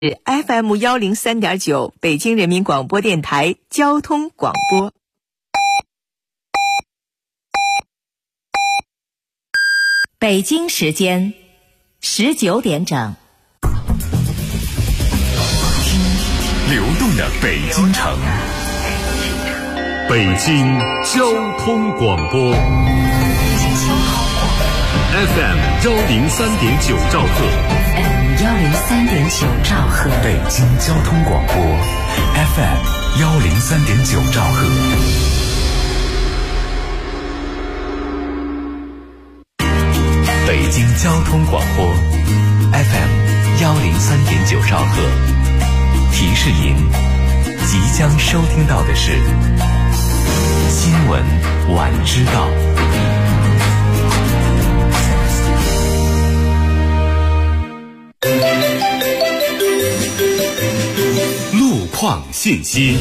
FM103.9北京人民广播电台交通广播。北京时间19点整。 流动的北京城，北京交通广播 FM103.9兆赫 103.9兆赫， 北京交通广播 FM103.9兆赫。北京交通广播 FM103.9兆赫。提示您，即将收听到的是新闻晚知道。路况信息。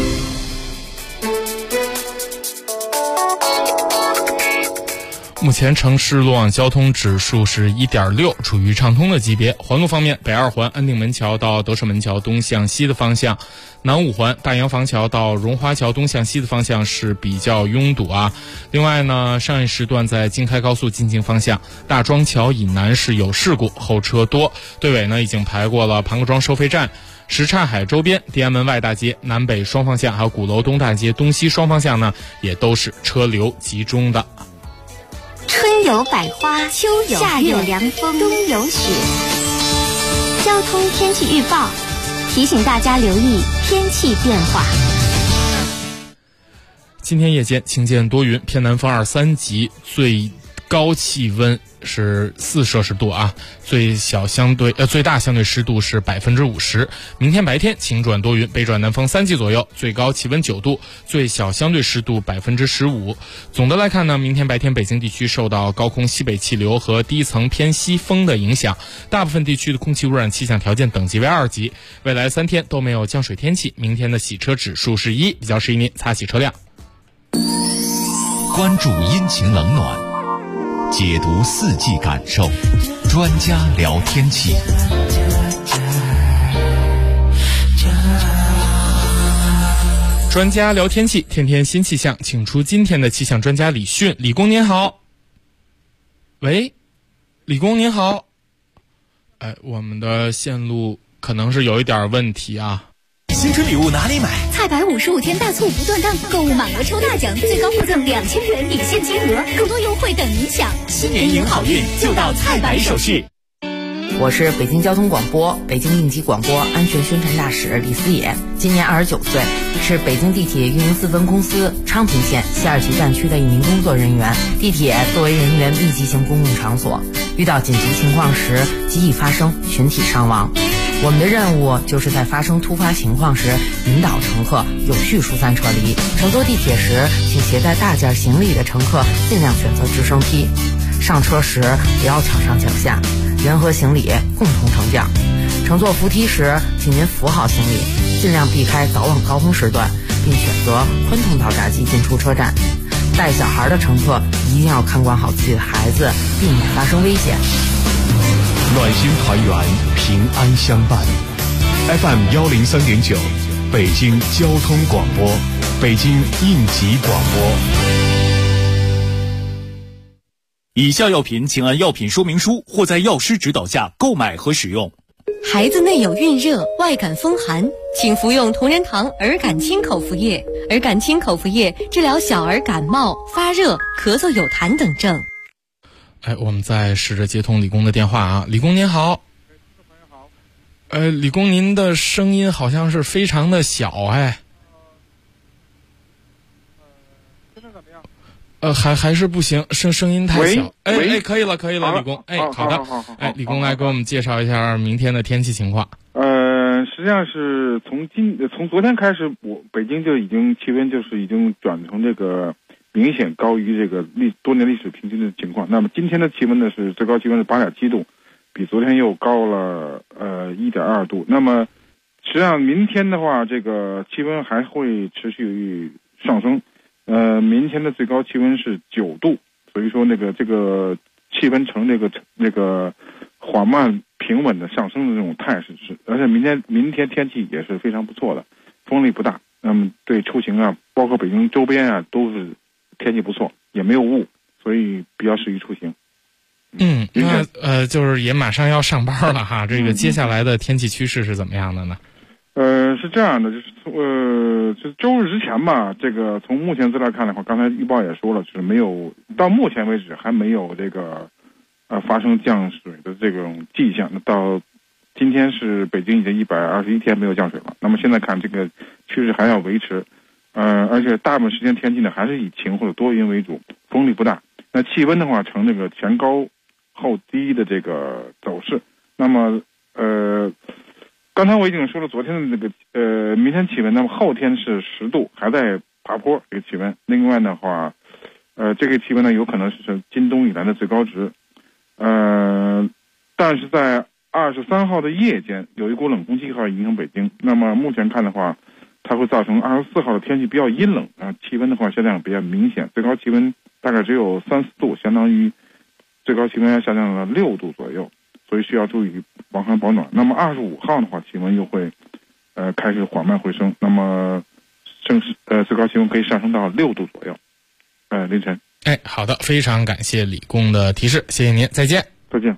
目前城市路网交通指数是 1.6， 处于畅通的级别。环路方面，北二环安定门桥到德胜门桥东向西的方向，南五环大洋坊桥到荣华桥东向西的方向是比较拥堵啊。另外呢，上一时段在京开高速进京方向，大庄桥以南是有事故，后车多，队尾呢已经排过了盘各庄收费站。什刹海周边、地安门外大街南北双方向，还有鼓楼东大街东西双方向呢，也都是车流集中的。 春有百花，秋有夏有凉风，冬有雪。交通天气预报提醒大家留意天气变化。 今天夜间晴见多云，偏南风2、3级，最高气温是4摄氏度啊，最大相对湿度是50%。明天白天晴转多云，北转南风3级左右，最高气温9度，最小相对湿度15%。总的来看呢，明天白天北京地区受到高空西北气流和低层偏西风的影响，大部分地区的空气污染气象条件等级为2级。未来3天都没有降水天气，明天的洗车指数是1，比较适宜您擦洗车辆。 关注阴晴冷暖，解读四季感受，专家聊天气。 专家聊天气，天天新气象，请出今天的气象专家李迅。李工您好。喂，李工您好。我们的线路可能是有一点问题啊。 新春礼物哪里买？ 菜百55天大促不断档，购物满额抽大奖，最高附赠2000元抵现金额，更多优惠等您享。 新年迎好运，就到菜百首饰。 我是北京交通广播北京应急广播安全宣传大使李思野，今年29岁，是北京地铁运营4分公司昌平线西二旗站区的一名工作人员。地铁作为人员密集型公共场所，遇到紧急情况时极易发生群体伤亡。我们的任务就是在发生突发情况时引导乘客有序疏散撤离。乘坐地铁时，请携带大件行李的乘客尽量选择直升梯。上车时不要脚上脚下，人和行李共同乘降。乘坐扶梯时，请您扶好行李，尽量避开早晚高峰时段，并选择宽通道闸机进出车站。带小孩的乘客一定要看管好自己的孩子，避免发生危险。 暖心团圆，平安相伴。FM103.9，北京交通广播，北京应急广播。以下药品请按药品说明书或在药师指导下购买和使用。 孩子内有孕热、外感风寒，请服用同仁堂儿感清口服液。儿感清口服液治疗小儿感冒、发热、咳嗽有痰等症。 我们再试着接通李工的电话啊。李工您好。李工您的声音好像是非常的小还是不行，声音太小。可以了，李工。好的。李工来给我们介绍一下明天的天气情况。 实际上是从昨天开始，北京就已经气温就是已经转成这个明显高于这个多年历史平均的情况。那么今天的气温呢是最高气温是8.7度，比昨天又高了1.2度。那么实际上明天的话，这个气温还会持续上升。明天的最高气温是9度，所以说这个气温呈那个缓慢平稳的上升的这种态势，而且明天天气也是非常不错的，风力不大，那么对出行啊，包括北京周边啊，都是天气不错，也没有雾，所以比较适宜出行。 那就是也马上要上班了哈，这个接下来的天气趋势是怎么样的呢？ 是这样的，就是周日之前吧，这个从目前资料看的话，刚才预报也说了，就是没有，到目前为止还没有这个发生降水的这种迹象。那到今天是北京已经121天没有降水了，那么现在看这个趋势还要维持，而且大部分时间天气呢还是以晴或者多云为主，风力不大。那气温的话呈这个前高后低的这个走势。那么刚才我已经说了昨天的这个明天气温，那么后天是10度，还在爬坡这个气温。另外的话，这个气温呢有可能是今冬以来的最高值。但是在23号的夜间，有一股冷空气会影响北京。那么目前看的话，它会造成24号的天气比较阴冷啊，气温的话下降比较明显，最高气温大概只有3-4度，相当于最高气温下降了6度左右，所以需要注意防寒保暖。那么25号的话，气温又会开始缓慢回升，那么最高气温可以上升到6度左右。凌晨。 好的，非常感谢李工的提示，谢谢您，再见。 再见。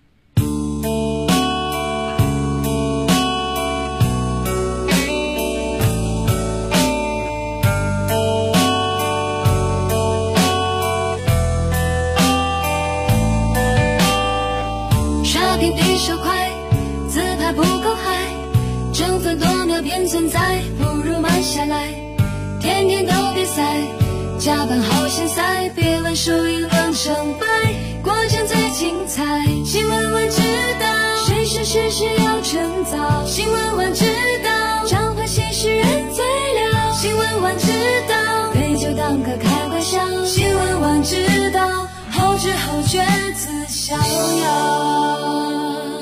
刷屏比手快，自拍不够嗨，争分夺秒变存在，不如慢下来，天天都比赛，加班好现在，别问输赢论成败，过程最精彩。新闻晚知道，谁是事实要趁早。新闻晚知道，常欢喜是人最了。新闻晚知道，杯酒当歌开怀笑。新闻晚知道，后知后觉自逍遥。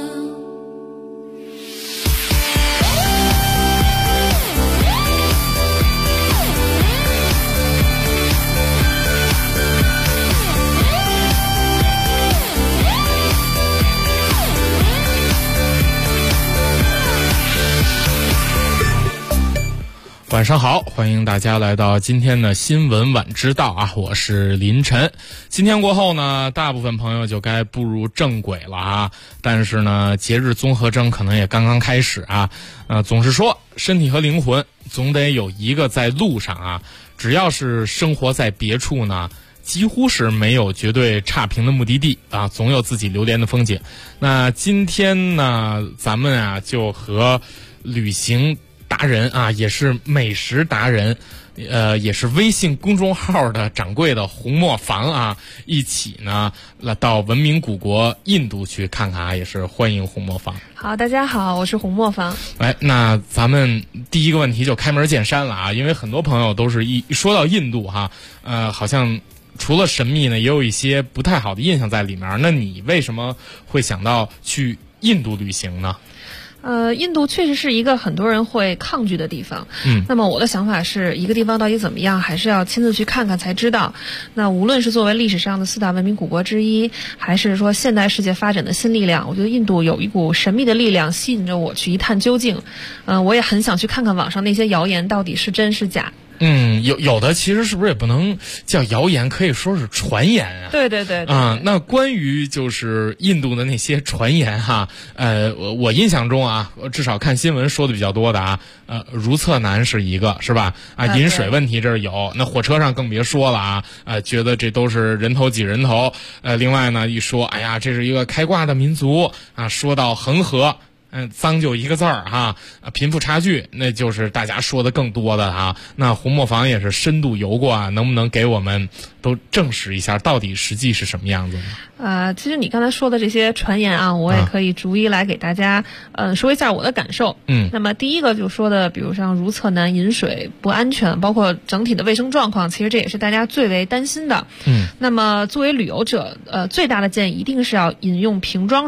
晚上好，欢迎大家来到今天的新闻晚知道啊，我是林晨。今天过后呢，大部分朋友就该步入正轨了啊，但是呢，节日综合征可能也刚刚开始啊。总是说身体和灵魂总得有一个在路上啊，只要是生活在别处呢，几乎是没有绝对差评的目的地啊，总有自己流连的风景。那今天呢，咱们啊就和旅行达人啊，也是美食达人，也是微信公众号的掌柜的洪磨坊啊，一起呢来到文明古国印度去看看啊，也是欢迎洪磨坊。 好，大家好，我是洪磨坊。 那咱们第一个问题就开门见山了啊，因为很多朋友都是一说到印度哈，好像除了神秘呢，也有一些不太好的印象在里面。那你为什么会想到去印度旅行呢？ 印度确实是一个很多人会抗拒的地方。那么我的想法是，一个地方到底怎么样，还是要亲自去看看才知道。那无论是作为历史上的4大文明古国之一，还是说现代世界发展的新力量，我觉得印度有一股神秘的力量吸引着我去一探究竟。我也很想去看看网上那些谣言到底是真是假。 有的其实是不是也不能叫谣言，可以说是传言啊。 对。 那关于就是印度的那些传言哈，我印象中啊，至少看新闻说的比较多的啊，如厕难是一个，是吧？饮水问题这儿有，那火车上更别说了啊，觉得这都是人头挤人头。另外呢，一说哎呀，这是一个开挂的民族啊，说到恒河。脏就一个字儿哈，贫富差距那就是大家说的更多的哈。那洪磨坊也是深度游过啊，能不能给我们都证实一下，到底实际是什么样子呢？ 其实你刚才说的这些传言啊，我也可以逐一来给大家说一下我的感受。那么第一个就说的，比如像如厕难、饮水不安全，包括整体的卫生状况，其实这也是大家最为担心的。那么作为旅游者，最大的建议一定是要饮用瓶装水。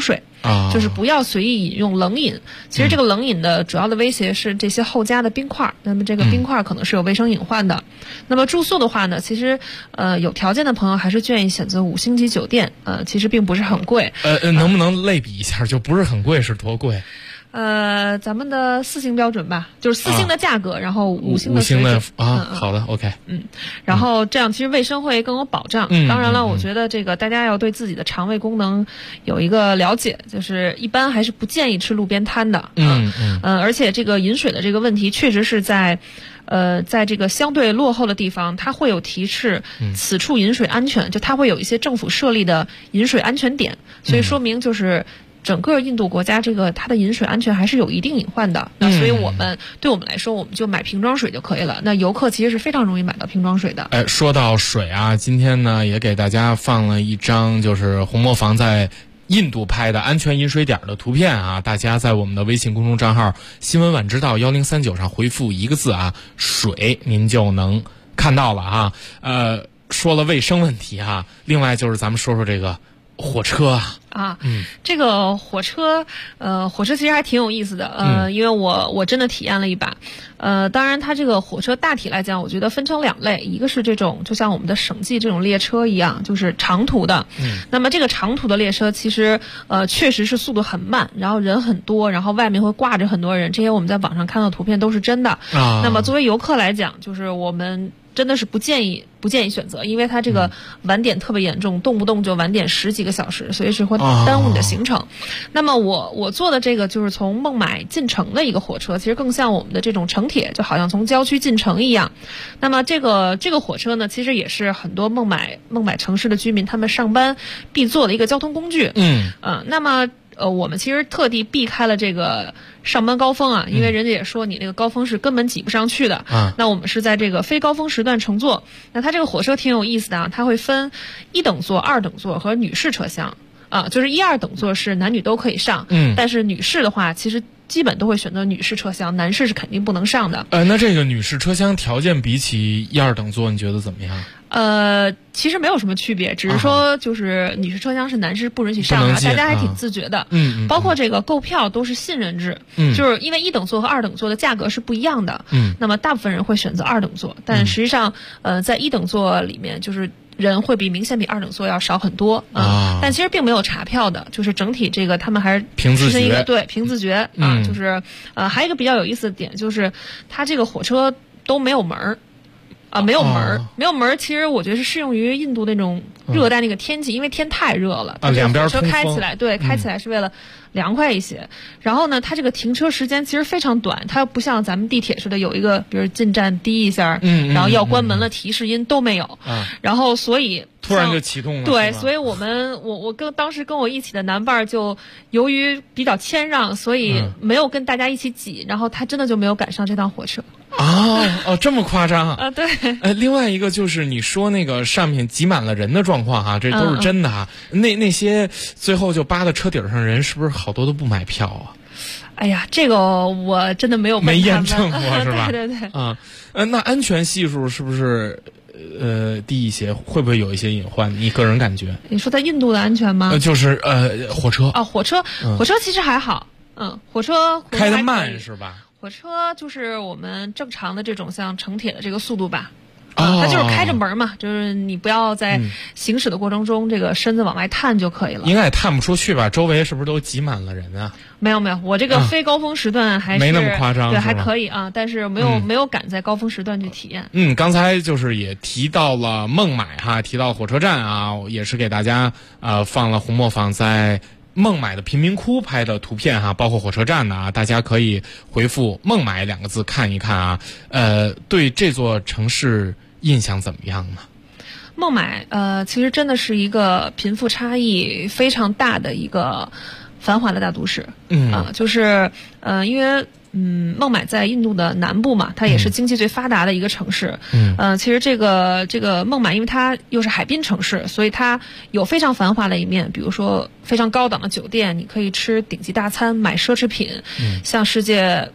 就是不要随意饮用冷饮。其实这个冷饮的主要的威胁是这些后加的冰块，那么这个冰块可能是有卫生隐患的。那么住宿的话呢，其实有条件的朋友还是建议选择5星级酒店，其实并不是很贵。 能不能类比一下，就不是很贵是多贵？ 咱们的4星标准吧，就是4星的价格，然后5星的水准好的 ，OK。 然后这样其实卫生会更有保障。当然了，我觉得这个大家要对自己的肠胃功能有一个了解，就是一般还是不建议吃路边摊的。而且这个饮水的这个问题，确实是在这个相对落后的地方，它会有提示此处饮水安全，就它会有一些政府设立的饮水安全点，所以说明就是整个印度国家这个它的饮水安全还是有一定隐患的。那所以对我们来说，我们就买瓶装水就可以了。那游客其实是非常容易买到瓶装水的。 说到水啊，今天呢也给大家放了一张就是红磨坊在印度拍的安全饮水点的图片啊，大家在我们的微信公众账号新闻晚知道1039上回复一个字啊，水，您就能看到了啊。说了卫生问题啊，另外就是咱们说说这个火车这个火车其实还挺有意思的，因为我真的体验了一把。当然它这个火车大体来讲，我觉得分成2类，一个是这种就像我们的省际这种列车一样，就是长途的。那么这个长途的列车其实确实是速度很慢，然后人很多，然后外面会挂着很多人，这些我们在网上看到图片都是真的。那么作为游客来讲，就是我们真的是不建议选择，因为它这个晚点特别严重，动不动就晚点10几个小时，所以是会耽误你的行程。那么我坐的这个就是从孟买进城的一个火车，其实更像我们的这种城铁，就好像从郊区进城一样。那么这个火车呢，其实也是很多孟买城市的居民他们上班必坐的一个交通工具。那么我们其实特地避开了这个上班高峰啊，因为人家也说你那个高峰是根本挤不上去的。那我们是在这个非高峰时段乘坐。那它这个火车挺有意思的啊，它会分1等座、2等座和女士车厢啊，就是1、2等座是男女都可以上。但是女士的话，其实基本都会选择女士车厢，男士是肯定不能上的。 那这个女士车厢条件比起1、2等座，你觉得怎么样？ 其实没有什么区别，只是说就是女士车厢是男士不允许上的，大家还挺自觉的。包括这个购票都是信任制，就是因为1等座和2等座的价格是不一样的。那么大部分人会选择2等座，但实际上在1等座里面就是人会明显比2等座要少很多但其实并没有查票的，就是整体这个他们还是凭自觉， 对，凭自觉就是还有一个比较有意思的点，就是它这个火车都没有门儿。没有门儿，其实我觉得是适用于印度那种热带那个天气，因为天太热了， 两边车开起来，开起来是为了凉快一些。然后呢，它这个停车时间其实非常短，它不像咱们地铁似的有一个，比如进站滴一下，然后要关门了提示音都没有。然后所以突然就启动了。 对，所以我当时跟我一起的男伴就由于比较谦让，所以没有跟大家一起挤，然后他真的就没有赶上这趟火车。 这么夸张啊？ 对。 另外一个就是你说那个上面挤满了人的状况哈，这都是真的哈。那些最后就扒到车顶上人，是不是好多都不买票啊？ 哎呀，这个我真的没验证过是吧？ 对。 那安全系数是不是低一些？会不会有一些隐患？你个人感觉？ 你说在印度的安全吗？ 就是火车火车其实还好，火车开得慢是吧？ 火车就是我们正常的这种像城铁的这个速度吧。它就是开着门嘛，就是你不要在行驶的过程中这个身子往外探就可以了。 应该也探不出去吧？周围是不是都挤满了人啊？ 没有，我这个非高峰时段还是没那么夸张， 对，还可以啊，但是没有赶在高峰时段去体验。 刚才就是也提到了孟买哈，提到火车站啊，也是给大家放了红磨坊在孟买的贫民窟拍的图片哈，包括火车站的大家可以回复孟买2个字看一看啊。对这座城市印象怎么样呢？ 孟买其实真的是一个贫富差异非常大的一个繁华的大都市。就是因为孟买在印度的南部嘛，它也是经济最发达的一个城市。其实这个孟买，因为它又是海滨城市，所以它有非常繁华的一面，比如说非常高档的酒店，你可以吃顶级大餐，买奢侈品，像世界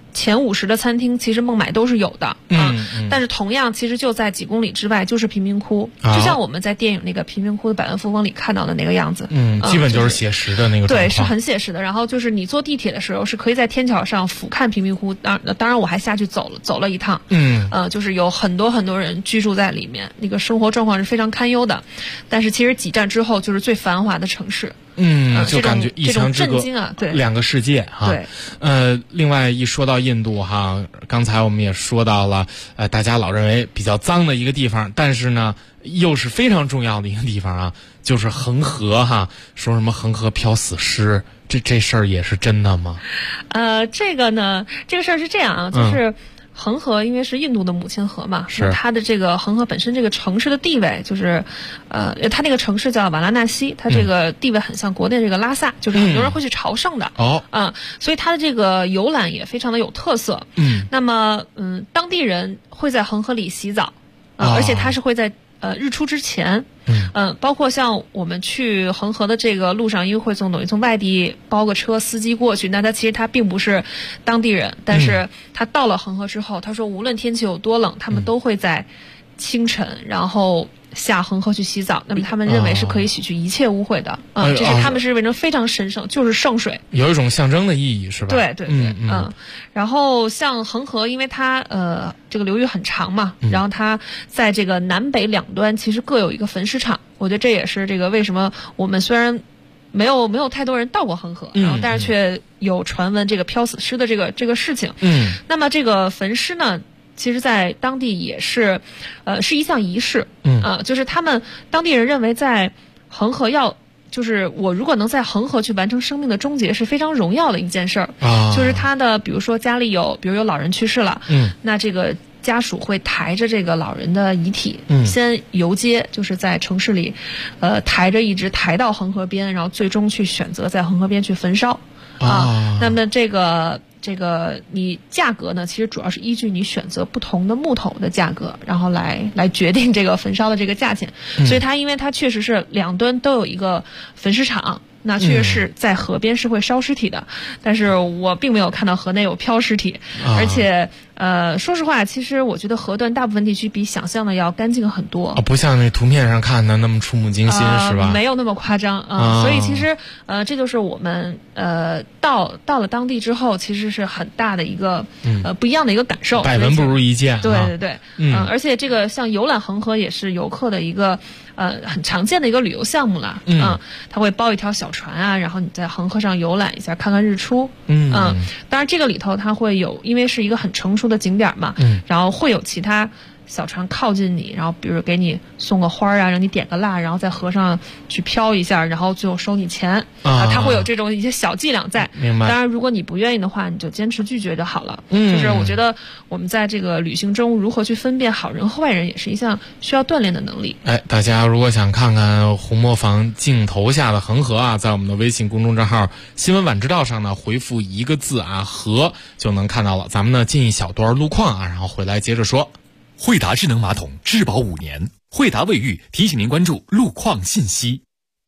前50的餐厅，其实孟买都是有的但是同样，其实就在几公里之外就是贫民窟，就像我们在电影那个贫民窟的百万富翁里看到的那个样子。 基本就是写实的那个状况。 对，是很写实的。然后就是你坐地铁的时候，是可以在天桥上俯瞰贫民窟。当然我还下去走了一趟。就是有很多很多人居住在里面，那个生活状况是非常堪忧的。但是其实几站之后就是最繁华的城市。 就感觉一墙之隔， 对， 两个世界哈。 对， 另外一说到印度哈，刚才我们也说到了，大家老认为比较脏的一个地方，但是呢，又是非常重要的一个地方啊，就是恒河哈。说什么恒河漂死尸，这事儿也是真的吗？ 这个事儿是这样啊，就是。恒河因为是印度的母亲河嘛，是它的这个恒河本身这个城市的地位就是，它那个城市叫瓦拉纳西，它这个地位很像国内这个拉萨，就是很多人会去朝圣的。所以它的这个游览也非常的有特色。那么当地人会在恒河里洗澡，而且它是会在日出之前。包括像我们去恒河的这个路上，因为会等于从外地包个车，司机过去，那他其实他并不是当地人，但是他到了恒河之后，他说无论天气有多冷，他们都会在清晨然后下恒河去洗澡。那么他们认为是可以洗去一切污秽的。这是他们是认为非常神圣，就是圣水， 有一种象征的意义，是吧？ 对。然后像恒河，因为它这个流域很长嘛，然后它在这个南北两端其实各有一个焚尸场。我觉得这也是这个为什么我们虽然没有太多人到过恒河，然后但是却有传闻这个漂死尸的这个事情。那么这个焚尸呢，其实在当地也是是一项仪式。就是他们当地人认为在恒河就是我如果能在恒河去完成生命的终结，是非常荣耀的一件事儿。就是他的比如说家里比如有老人去世了，那这个家属会抬着这个老人的遗体，先游街，就是在城市里抬着一直抬到恒河边，然后最终去选择在恒河边去焚烧。那么这个你价格呢，其实主要是依据你选择不同的木头的价格，然后来决定这个焚烧的这个价钱。所以因为它确实是两端都有一个焚尸场，那确实是在河边是会烧尸体的，但是我并没有看到河内有漂尸体。而且说实话，其实我觉得河段大部分地区比想象的要干净很多。 不像那图片上看的那么触目惊心，是吧？ 没有那么夸张啊。所以其实这就是我们到了当地之后，其实是很大的一个不一样的一个感受。 百闻不如一见。 对。而且这个像游览恒河也是游客的一个很常见的一个旅游项目了。它会包一条小船啊，然后你在恒河上游览一下，看看日出。当然这个里头它会有，因为是一个很成熟的景点嘛，然后会有其他小船靠近你，然后比如给你送个花啊，让你点个蜡，然后在河上去漂一下，然后最后收你钱。它会有这种一些小伎俩在。 明白。 当然如果你不愿意的话，你就坚持拒绝就好了。就是我觉得我们在这个旅行中如何去分辨好人和坏人，也是一项需要锻炼的能力。 大家如果想看看红磨坊镜头下的恒河啊，在我们的微信公众账号新闻晚知道上呢，回复一个字啊，河，就能看到了。咱们呢进一小段路况啊，然后回来接着说。 惠达智能马桶质保5年，惠达卫浴提醒您关注路况信息。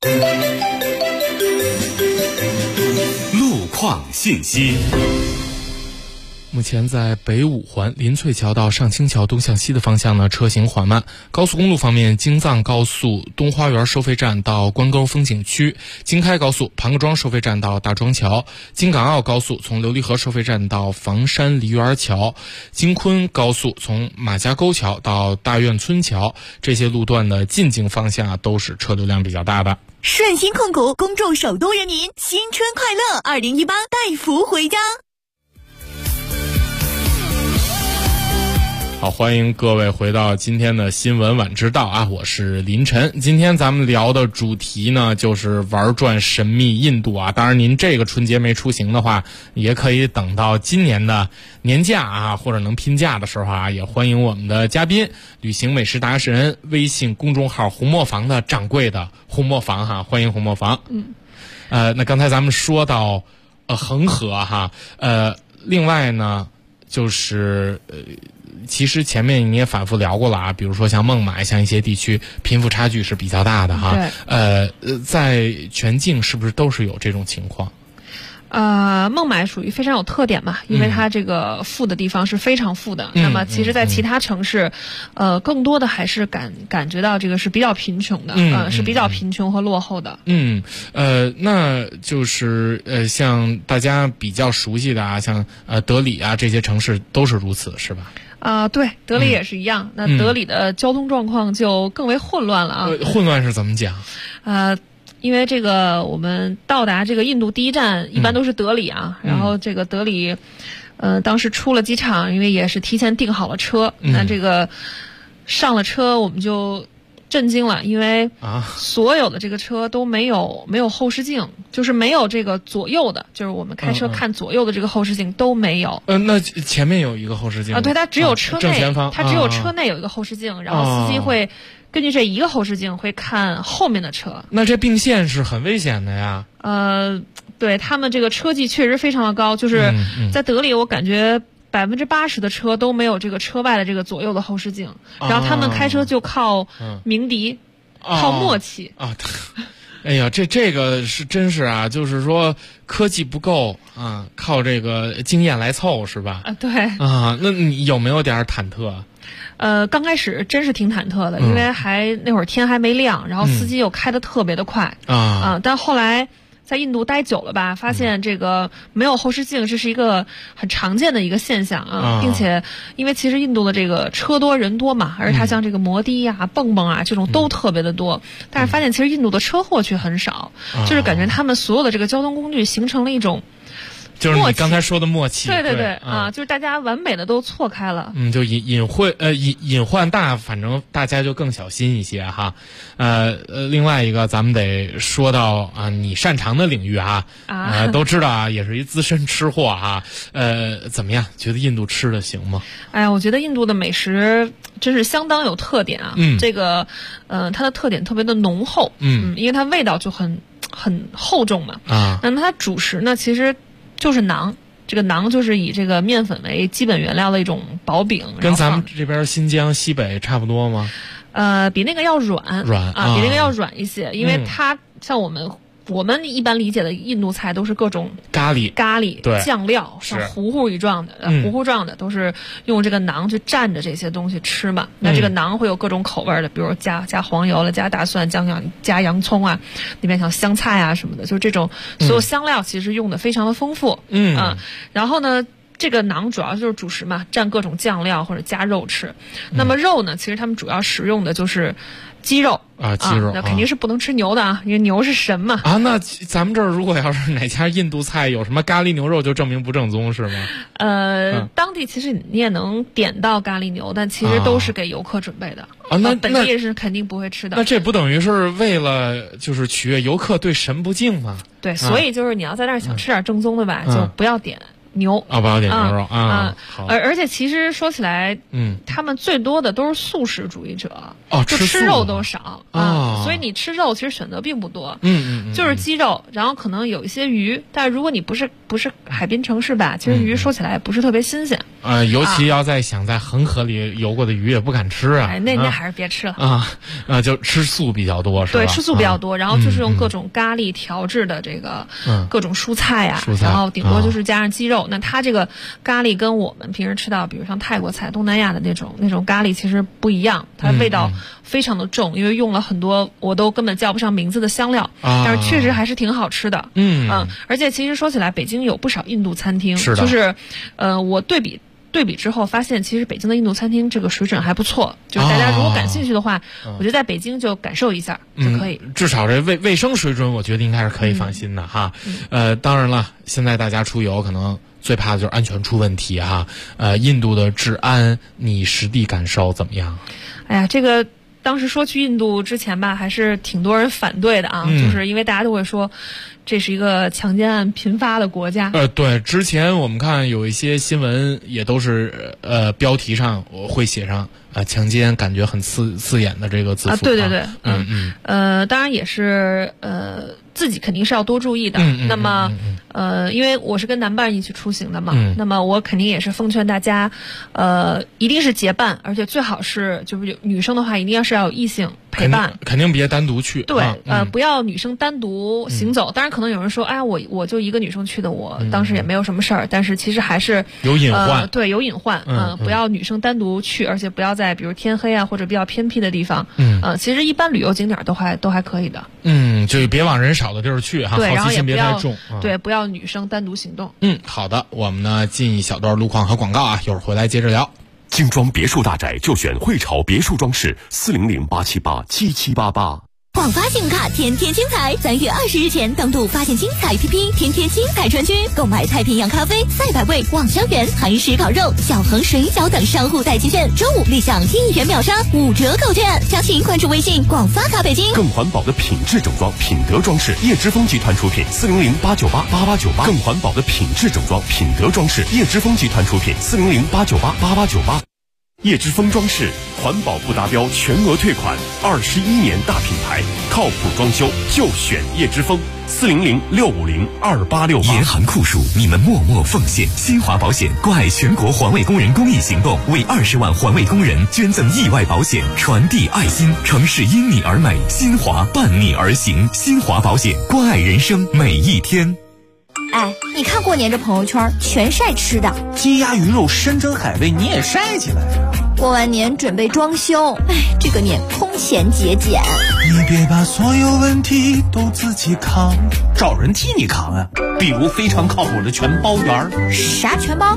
路况信息。 目前在北五环林翠桥到上清桥东向西的方向呢，车行缓慢。高速公路方面，京藏高速东花园收费站到关沟风景区，京开高速盘各庄收费站到大庄桥，京港澳高速从琉璃河收费站到房山梨园桥，京昆高速从马家沟桥到大院村桥，这些路段的进京方向都是车流量比较大的。 顺鑫控股恭祝首都人民新春快乐，2018带福回家。 好，欢迎各位回到今天的新闻晚知道啊，我是林晨。今天咱们聊的主题呢，就是玩转神秘印度啊。当然您这个春节没出行的话，也可以等到今年的年假啊，或者能拼假的时候啊，也欢迎我们的嘉宾旅行美食达人微信公众号红磨坊的掌柜的红磨坊哈，欢迎红磨坊。那刚才咱们说到恒河哈，另外呢就是其实前面你也反复聊过了啊，比如说像孟买，像一些地区贫富差距是比较大的哈。在全境是不是都是有这种情况？ 孟买属于非常有特点嘛，因为它这个富的地方是非常富的。那么其实在其他城市，更多的还是感觉到这个是比较贫穷的，是比较贫穷和落后的。 那就是像大家比较熟悉的啊，像德里啊这些城市都是如此，是吧？ 对，德里也是一样。那德里的交通状况就更为混乱了啊。 混乱是怎么讲？ 因为这个我们到达这个印度第一站一般都是德里啊，然后这个德里，当时出了机场，因为也是提前订好了车，那这个上了车我们就震惊了，因为所有的这个车都没有后视镜，就是没有这个左右的，就是我们开车看左右的这个后视镜都没有。 那前面有一个后视镜对，它只有车内， 正前方， 它只有车内有一个后视镜，然后司机会根据这一个后视镜会看后面的车。 那这并线是很危险的呀。 对，他们这个车技确实非常的高，就是在德里我感觉80%的车都没有这个车外的这个左右的后视镜，然后他们开车就靠鸣笛，靠默契啊。哎呀，这个是真是啊，就是说科技不够啊，靠这个经验来凑是吧？ 对啊，那你有没有点忐忑？ 刚开始真是挺忐忑的，因为那会儿天还没亮，然后司机又开得特别的快但后来在印度待久了吧，发现这个没有后视镜这是一个很常见的一个现象并且因为其实印度的这个车多人多嘛，而它像这个摩的啊、蹦蹦啊这种都特别的多，但是发现其实印度的车祸却很少，就是感觉他们所有的这个交通工具形成了一种就是你刚才说的默契， 对就是大家完美的都错开了， 就隐患大，反正大家就更小心一些哈。另外一个咱们得说到你擅长的领域都知道啊，也是一资深吃货啊。怎么样？觉得印度吃的行吗？ 哎呀，我觉得印度的美食真是相当有特点啊。这个它的特点特别的浓厚，因为它味道就很厚重嘛。那么它主食呢，其实就是馕，这个馕就是以这个面粉为基本原料的一种薄饼， 跟咱们这边新疆西北差不多吗？ 比那个要软比那个要软一些，因为它像我们一般理解的印度菜都是各种咖喱对酱料，像糊糊状的都是用这个馕去蘸着这些东西吃嘛。那这个馕会有各种口味的，比如加黄油了，加大蒜，加洋葱啊，里面像香菜啊什么的，就是这种所有香料其实用的非常的丰富。然后呢，这个馕主要就是主食嘛，蘸各种酱料或者加肉吃。那么肉呢，其实他们主要食用的就是鸡肉鸡肉那肯定是不能吃牛的因为牛是神嘛。 那咱们这儿如果要是哪家印度菜有什么咖喱牛肉，就证明不正宗是吗？ 当地其实你也能点到咖喱牛，但其实都是给游客准备的那本地人是肯定不会吃的。 那这不等于是为了就是取悦游客对神不敬吗？ 对，所以就是你要在那儿想吃点正宗的吧，就不要点牛不要点牛肉而且其实说起来，他们最多的都是素食主义者就吃肉都少所以你吃肉其实选择并不多就是鸡肉，然后可能有一些鱼，但是如果你不是海滨城市吧，其实鱼说起来不是特别新鲜尤其要想在恒河里游过的鱼也不敢吃那还是别吃了就吃素比较多是吧？ 对，吃素比较多然后就是用各种咖喱调制的这个各种蔬菜然后顶多就是加上鸡肉那它这个咖喱跟我们平时吃到比如像泰国菜、东南亚的那种咖喱其实不一样，它味道非常的重因为用了很多我都根本叫不上名字的香料但是确实还是挺好吃的而且其实说起来北京有不少印度餐厅就是我对比之后发现其实北京的印度餐厅这个水准还不错，就是大家如果感兴趣的话我觉得在北京就感受一下就可以至少这卫生水准我觉得应该是可以放心的哈当然了，现在大家出游可能最怕的就是安全出问题印度的治安你实地感受怎么样？ 哎呀，这个当时说去印度之前吧，还是挺多人反对的就是因为大家都会说这是一个强奸案频发的国家。 对，之前我们看有一些新闻也都是标题上会写上强奸，感觉很刺眼的这个字符对当然也是自己肯定是要多注意的。那么因为我是跟男伴一起出行的嘛，那么我肯定也是奉劝大家，一定是结伴，而且最好是就是女生的话，一定要有异性陪伴， 肯定别单独去。 对，不要女生单独行走。当然，可能有人说，哎，我就一个女生去的，我当时也没有什么事儿，但是其实还是有隐患。 对，有隐患。不要女生单独去，而且不要在比如天黑啊或者比较偏僻的地方。其实一般旅游景点都还可以的。 就别往人少的地儿去哈， 对， 好奇心别太重。 对，不要女生单独行动。 好的，我们呢进一小段路况和广告啊，一会儿回来接着聊。 精装别墅大宅就选汇潮别墅装饰，400-878-7788。 广发信用卡天天精彩，3月20日前登录发现精彩 APP， 天天精彩专区购买太平洋咖啡、赛百味、望香园、韩式烤肉、小恒水饺等商户代金券，周5立享1元秒杀5折购券。详情关注微信广发卡北京。 更环保的品质整装，品德装饰，叶之峰集团出品，400-898-8898。更环保的品质整装，品德装饰，叶之峰集团出品，400-898-8898。叶之峰装饰，环保不达标全额退款，21年大品牌，靠谱装修就选叶之峰，400-650-2868。 严寒酷暑，你们默默奉献。新华保险关爱全国环卫工人公益行动，为20万环卫工人捐赠意外保险，传递爱心。城市因你而美，新华伴你而行。新华保险，关爱人生每一天。 哎，你看过年这朋友圈全晒吃的， 鸡鸭鱼肉山珍海味你也晒起来啊！ 过完年准备装修，哎，这个年空前节俭。 你别把所有问题都自己扛，找人替你扛啊！比如非常靠谱的全包园。 啥全包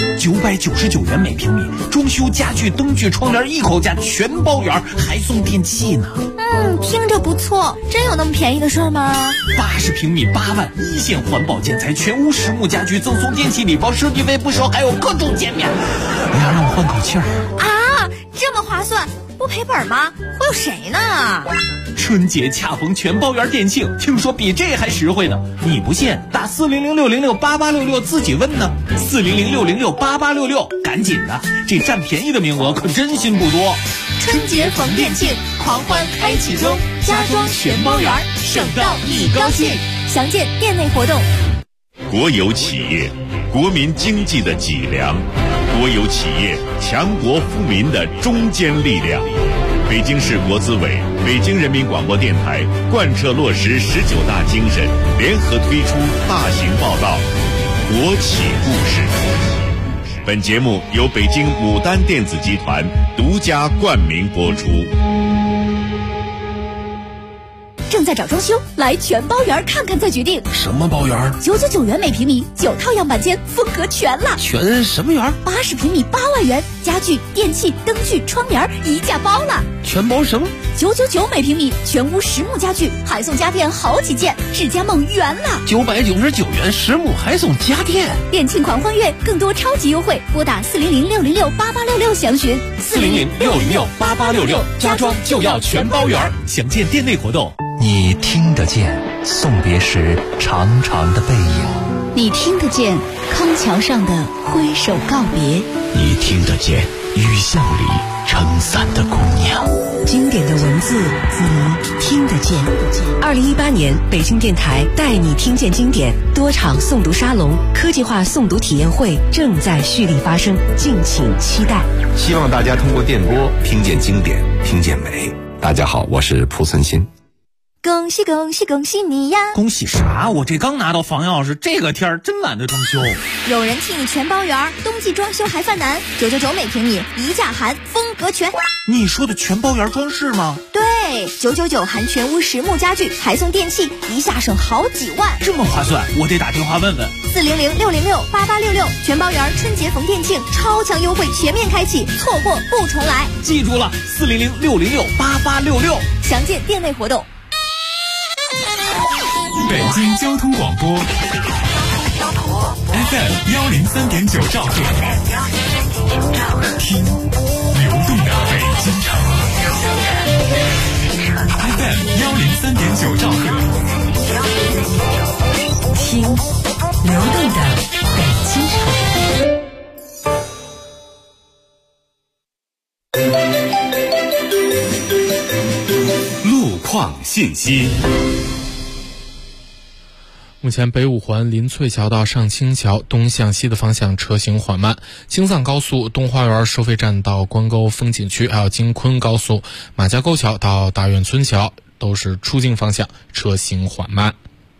？999元每平米，装修家具、灯具、窗帘一口价，全包园，还送电器呢。 听着不错，真有那么便宜的事儿吗 ？80平米8万，一线环保建材，全屋实木家具，赠送电器礼包，设计费不收，还有各种减免。哎呀，让我换口气儿啊！这么划算，不赔本吗？会有谁呢？ 春节恰逢全包园店庆，听说比这还实惠呢。你不信，打400-606-8866自己问呢。400-606-8866，赶紧的，这占便宜的名额可真心不多。 春节逢店庆，狂欢开启中，家装全包园，省到你高兴。详见店内活动。 国有企业，国民经济的脊梁；国有企业，强国富民的中坚力量。北京市国资委、北京人民广播电台贯彻落实19大精神，联合推出大型报道《国企故事》。本节目由北京牡丹电子集团独家冠名播出。 正在找装修，来全包园看看再决定。 什么包园 ？999元每平米，9套样板间，风格全了。 全什么园 ？80平米8万元，家具、电器、灯具、窗帘一价包了。 全包什么 ？999每平米，全屋实木家具，还送家电好几件，智家梦圆了。 999元实木还送家电， 店庆狂欢月，更多超级优惠，拨打400-606-8866详询。 400-606-8866，家装就要全包园，详见店内活动。 你听得见送别时长长的背影， 你听得见康桥上的挥手告别， 你听得见雨巷里撑伞的姑娘。 经典的文字，你听得见。2018年，北京电台带你听见经典多场诵读沙龙、科技化诵读体验会正在蓄力发生，敬请期待。 希望大家通过电波听见经典，听见美。大家好，我是蒲存昕。 恭喜恭喜恭喜你呀！ 恭喜啥？我这刚拿到房钥匙，这个天儿真懒得装修。 有人替你全包园，冬季装修还犯难，999每平米，一价含，风格全。 你说的全包园装饰吗？ 对，999含全屋实木家具，还送电器，一下省好几万。 这么划算，我得打电话问问。 400-606-8866，全包园春节逢店庆，超强优惠全面开启，错过不重来。 记住了，400-606-8866， 详见店内活动。 北京交通广播 FM 103.9兆赫，听流动的北京城。FM 103.9兆赫， 听流动的北京城。路况信息。 目前北五环临翠桥到上清桥东向西的方向车行缓慢，京藏高速东花园收费站到关沟风景区，还有京昆高速马家沟桥到大院村桥都是出京方向车行缓慢。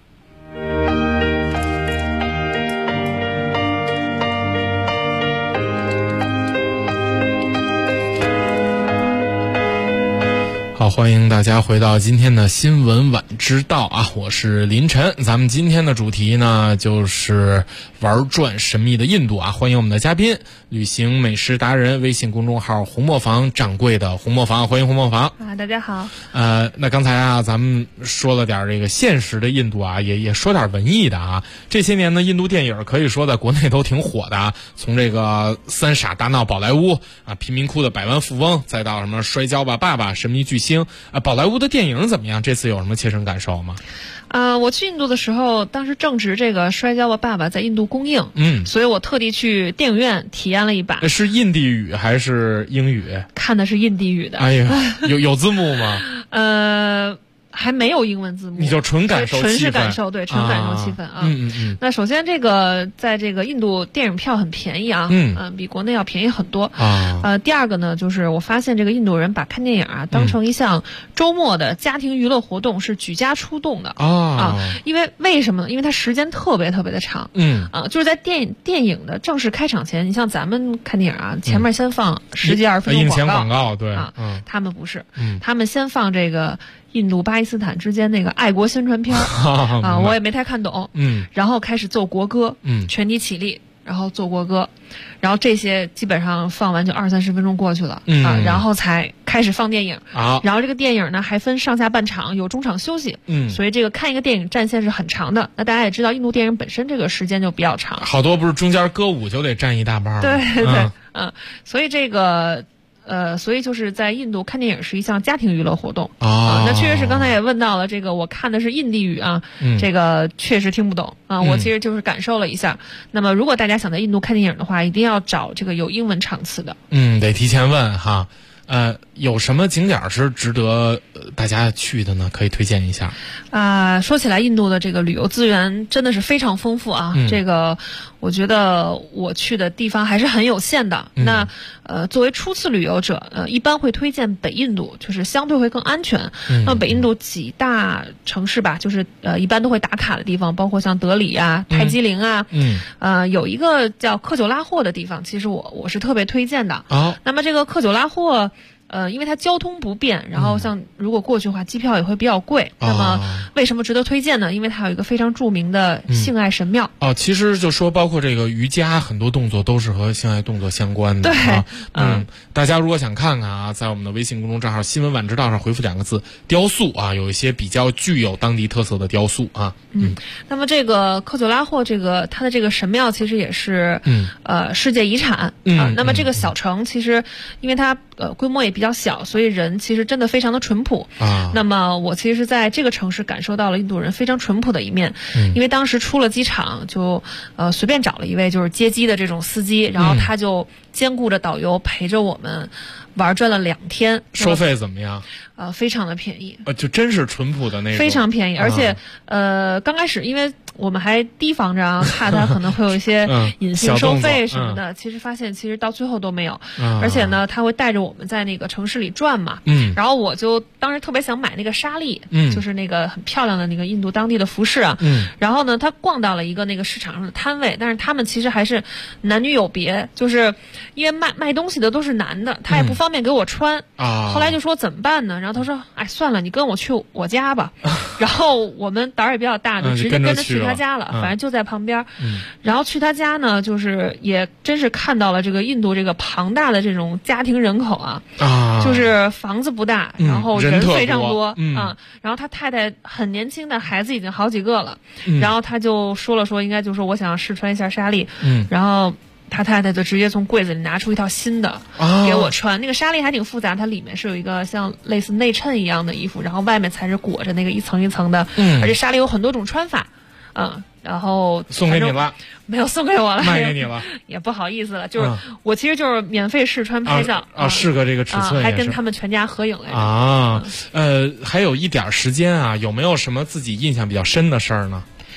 好，欢迎大家回到今天的新闻晚知道啊，我是林晨。咱们今天的主题呢，就是玩转神秘的印度啊。欢迎我们的嘉宾，旅行美食达人，微信公众号红磨坊掌柜的红磨坊，欢迎红磨坊啊，大家好。 那刚才啊，咱们说了点这个现实的印度啊，也说点文艺的啊。这些年呢，印度电影可以说在国内都挺火的啊，从这个三傻大闹宝莱坞啊，贫民窟的百万富翁，再到什么摔跤吧爸爸，神秘巨星。宝莱坞的电影怎么样？这次有什么切身感受吗？ 我去印度的时候，当时正值这个《摔跤吧，爸爸》在印度公映，所以我特地去电影院体验了一把。 是印地语还是英语？ 看的是印地语的。 哎呀，有字幕吗？ 还没有英文字幕， 你就纯感受气氛， 纯是感受，对，纯感受气氛啊。那首先这个在这个印度电影票很便宜啊，比国内要便宜很多啊。第二个呢，就是我发现这个印度人把看电影啊当成一项周末的家庭娱乐活动，是举家出动的啊。为什么呢？因为它时间特别特别的长，就是在电影的正式开场前，你像咱们看电影啊，前面先放10几20分钟广告，对啊，他们不是，他们先放这个印度巴基斯坦之间那个爱国宣传片啊，我也没太看懂。然后开始奏国歌，全体起立，然后奏国歌，然后这些基本上放完就20-30分钟过去了啊，然后才开始放电影。然后这个电影呢还分上下半场，有中场休息。所以这个看一个电影战线是很长的。那大家也知道，印度电影本身这个时间就比较长， 好多不是中间歌舞就得站一大半。 对对，所以这个。所以就是在印度看电影是一项家庭娱乐活动啊。那确实是刚才也问到了，这个我看的是印地语啊，这个确实听不懂啊。我其实就是感受了一下。那么如果大家想在印度看电影的话，一定要找这个有英文场次的。 得提前问哈。有什么景点是值得大家去的呢？可以推荐一下说起来，印度的这个旅游资源真的是非常丰富啊。这个我觉得我去的地方还是很有限的。那作为初次旅游者，一般会推荐北印度，就是相对会更安全。那北印度几大城市吧，就是一般都会打卡的地方，包括像德里啊、泰姬陵啊，有一个叫克久拉霍的地方，其实我是特别推荐的。那么这个克久拉霍。因为它交通不便，然后像如果过去的话，机票也会比较贵。那么为什么值得推荐呢？因为它有一个非常著名的性爱神庙。 其实就说包括这个瑜伽，很多动作都是和性爱动作相关的。 对， 大家如果想看看啊，在我们的微信公众账号“新闻晚知道”上回复2个字“雕塑”啊，有一些比较具有当地特色的雕塑啊。 那么这个克久拉霍它的这个神庙其实也是世界遗产啊。那么这个小城其实因为它规模也比较小，所以人其实真的非常的淳朴啊。那么我其实是在这个城市感受到了印度人非常淳朴的一面。因为当时出了机场，就随便找了一位就是接机的这种司机，然后他就兼顾着导游陪着我们玩转了2天。 收费怎么样？ 非常的便宜。 就真是淳朴的那种。 非常便宜，而且刚开始因为我们还提防着啊，怕他可能会有一些隐性收费什么的。其实发现到最后都没有。而且呢，他会带着我们在那个城市里转嘛。然后我就当时特别想买那个纱丽，就是那个很漂亮的那个印度当地的服饰啊。然后呢，他逛到了一个那个市场上的摊位，但是他们其实还是男女有别，就是因为卖东西的都是男的，他也不方便给我穿。后来就说怎么办呢？然后他说：“哎，算了，你跟我去我家吧。”然后我们胆儿也比较大，就直接跟着去他家了。反正就在旁边。然后去他家呢，就是也真是看到了这个印度这个庞大的这种家庭人口啊。就是房子不大，然后人非常多啊。然后他太太很年轻的孩子已经好几个了。然后他就说应该就说我想试穿一下纱丽。然后他太太就直接从柜子里拿出一套新的给我穿。那个纱丽还挺复杂，它里面是有一个像类似内衬一样的衣服，然后外面才是裹着那个一层一层的。而且纱丽有很多种穿法。然后送给你了？ 没有送给我了， 卖给你了， 也不好意思了。就是我其实就是免费试穿拍照试个这个尺寸， 还跟他们全家合影来着还有一点时间啊，有没有什么自己印象比较深的事儿呢？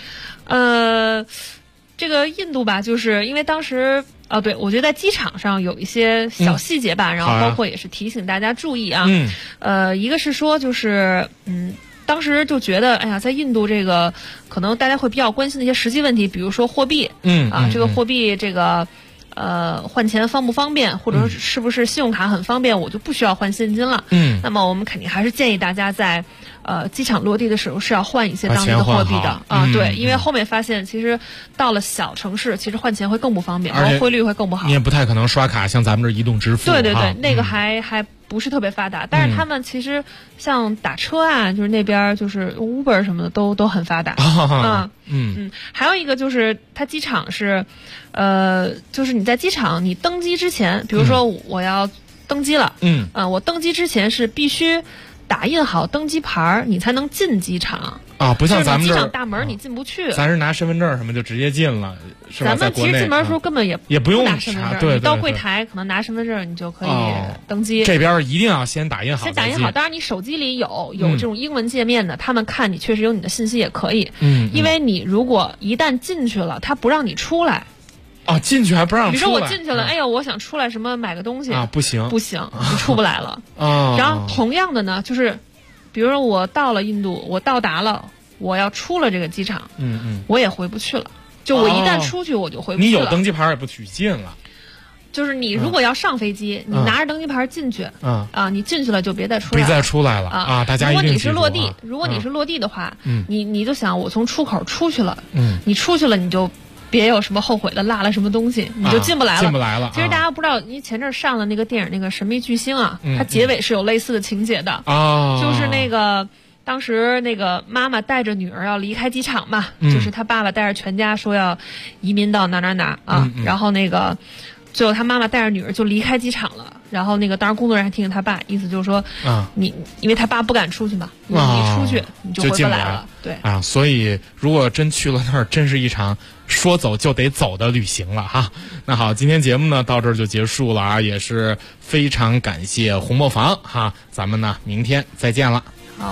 这个印度吧，就是因为当时对，我觉得在机场上有一些小细节吧，然后包括也是提醒大家注意啊。一个是说就是当时就觉得，哎呀，在印度这个可能大家会比较关心的一些实际问题，比如说货币，这个货币这个换钱方不方便，或者说是不是信用卡很方便，我就不需要换现金了。那么我们肯定还是建议大家在机场落地的时候是要换一些当地的货币的对，因为后面发现其实到了小城市，其实换钱会更不方便，然后汇率会更不好。 你也不太可能刷卡，像咱们这移动支付。 对，那个还不是特别发达，但是他们其实像打车啊，就是那边就是 Uber 什么的都很发达还有一个就是它机场是就是你在机场你登机之前，比如说我要登机了，我登机之前是必须打印好登机牌，你才能进机场不像咱们这机场大门你进不去， 咱是拿身份证什么就直接进了，是吧？ 咱们其实进门的时候根本也不用拿身份证， 对， 你到柜台可能拿身份证你就可以登机。 这边一定要先打印好， 当然你手机里有这种英文界面的，他们看你确实有你的信息也可以，因为你如果一旦进去了，他不让你出来。 进去还不让出来。 比如说我进去了，哎呀，我想出来什么买个东西不行， 你出不来了然后同样的呢，就是比如说我到了印度，我到达了，我要出了这个机场，我也回不去了。就我一旦出去，我就回不去了。 你有登机牌也不许进了。 就是你如果要上飞机，你拿着登机牌进去，你进去了就别再出来了。 别再出来了大家一定记住。 如果你是落地的话，你就想我从出口出去了，你出去了你就别有什么后悔的，落了什么东西你就进不来了。其实大家不知道，你前阵上了那个电影那个《神秘巨星》它结尾是有类似的情节的就是那个当时那个妈妈带着女儿要离开机场嘛，就是他爸爸带着全家说要移民到哪然后那个最后他妈妈带着女儿就离开机场了，然后那个当时工作人员还提醒他爸，意思就是说你因为他爸不敢出去嘛，你出去你就回不来了。对所以如果真去了那儿，真是一场说走就得走的旅行了哈。那好，今天节目呢到这儿就结束了也是非常感谢红磨坊哈，咱们呢明天再见了。 好。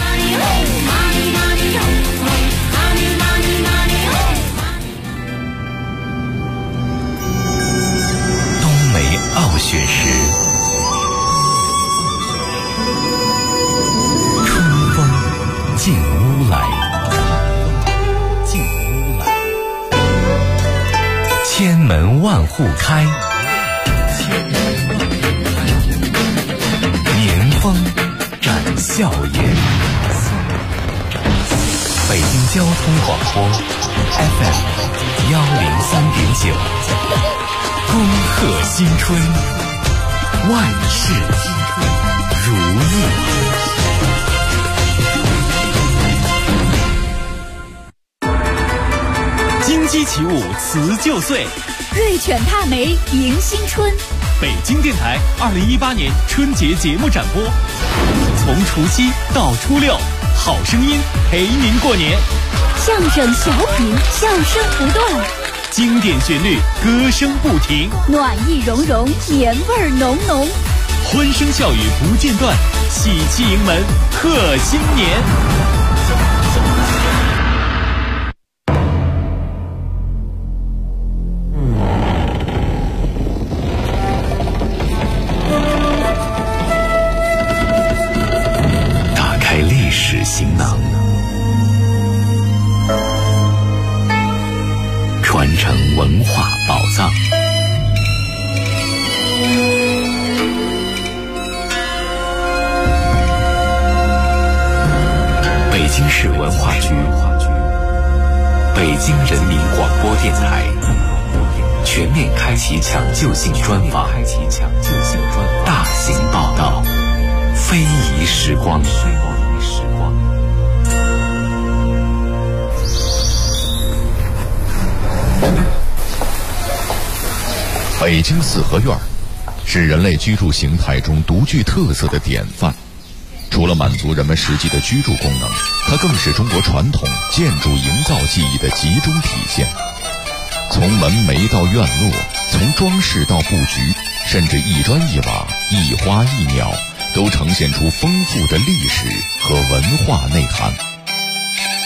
冬梅傲雪时，春风进屋来，千门万户开，年风展笑颜。北京交通广播 FM 103.9，恭贺新春，万事如意。 金鸡起舞辞旧岁， 瑞犬踏梅迎新春。 北京电台2018年春节节目展播，从除夕到初六，好声音陪您过年。 相声小品，笑声不断， 经典旋律，歌声不停， 暖意融融，年味浓浓， 欢声笑语不间断，喜气迎门贺新年。 打开历史行囊，传承文化宝藏。北京市文化局、北京人民广播电台全面开启抢救性专访，大型报道，非遗时光。 北京四合院是人类居住形态中独具特色的典范。除了满足人们实际的居住功能，它更是中国传统建筑营造技艺的集中体现。从门楣到院落，从装饰到布局，甚至一砖一瓦、一花一鸟，都呈现出丰富的历史和文化内涵。